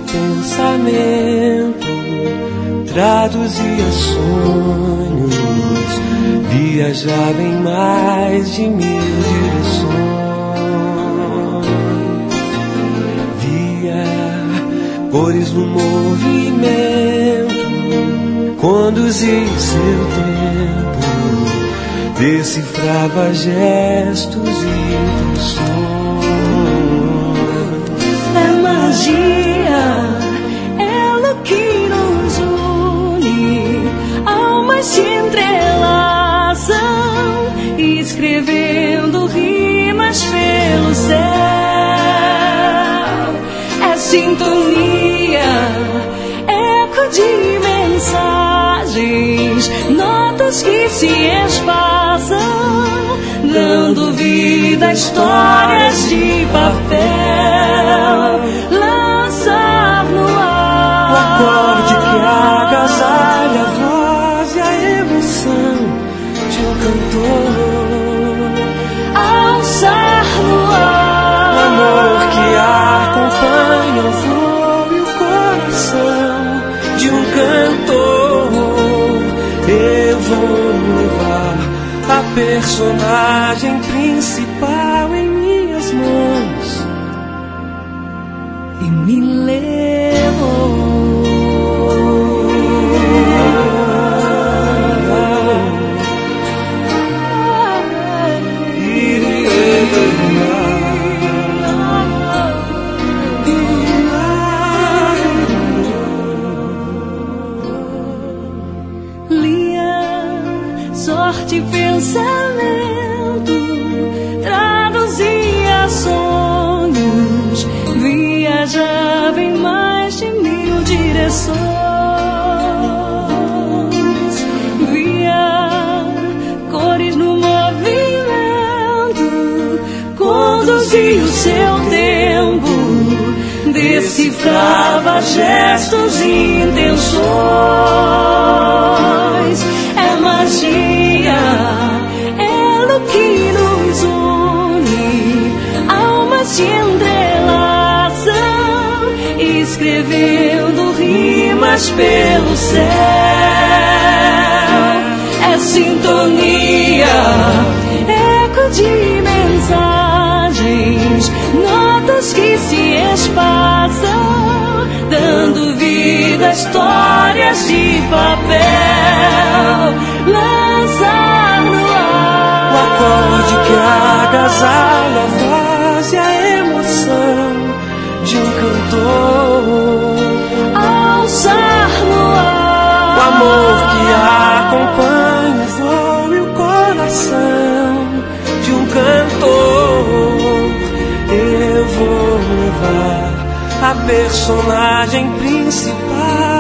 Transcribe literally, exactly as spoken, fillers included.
pensamento, traduzia sonhos, viajava em mais de mil direções, via cores no movimento, conduzia o seu tempo, decifrava gestos e intenções. É magia, ela que nos une, almas se entrelaçam, escrevendo rimas pelo céu. É sintonia, eco de mensagens, notas que se espaçam, dando vida a histórias de papel. Lançar no ar o acorde que agasalha a voz e a emoção de um cantor. Alçar no ar O amor que acompanha o voo e o coração de um cantor. Eu vou levar a personagem principal em minhas mãos e me levou. Sorte e pensamento, traduzia sonhos, viajava em mais de mil direções, via cores no movimento, conduzia o seu tempo, decifrava gestos e intenções. É magia, ela que nos une, almas se entrelaçam, escrevendo rimas pelo céu. É sintonia, eco de mensagens, notas que se espaçam, dando vida a histórias de papel. Lançar no ar o acorde que agasalha a voz e a emoção de um cantor. Alçar no ar O amor que acompanha o voo e o coração de um cantor. Eu vou levar a personagem principal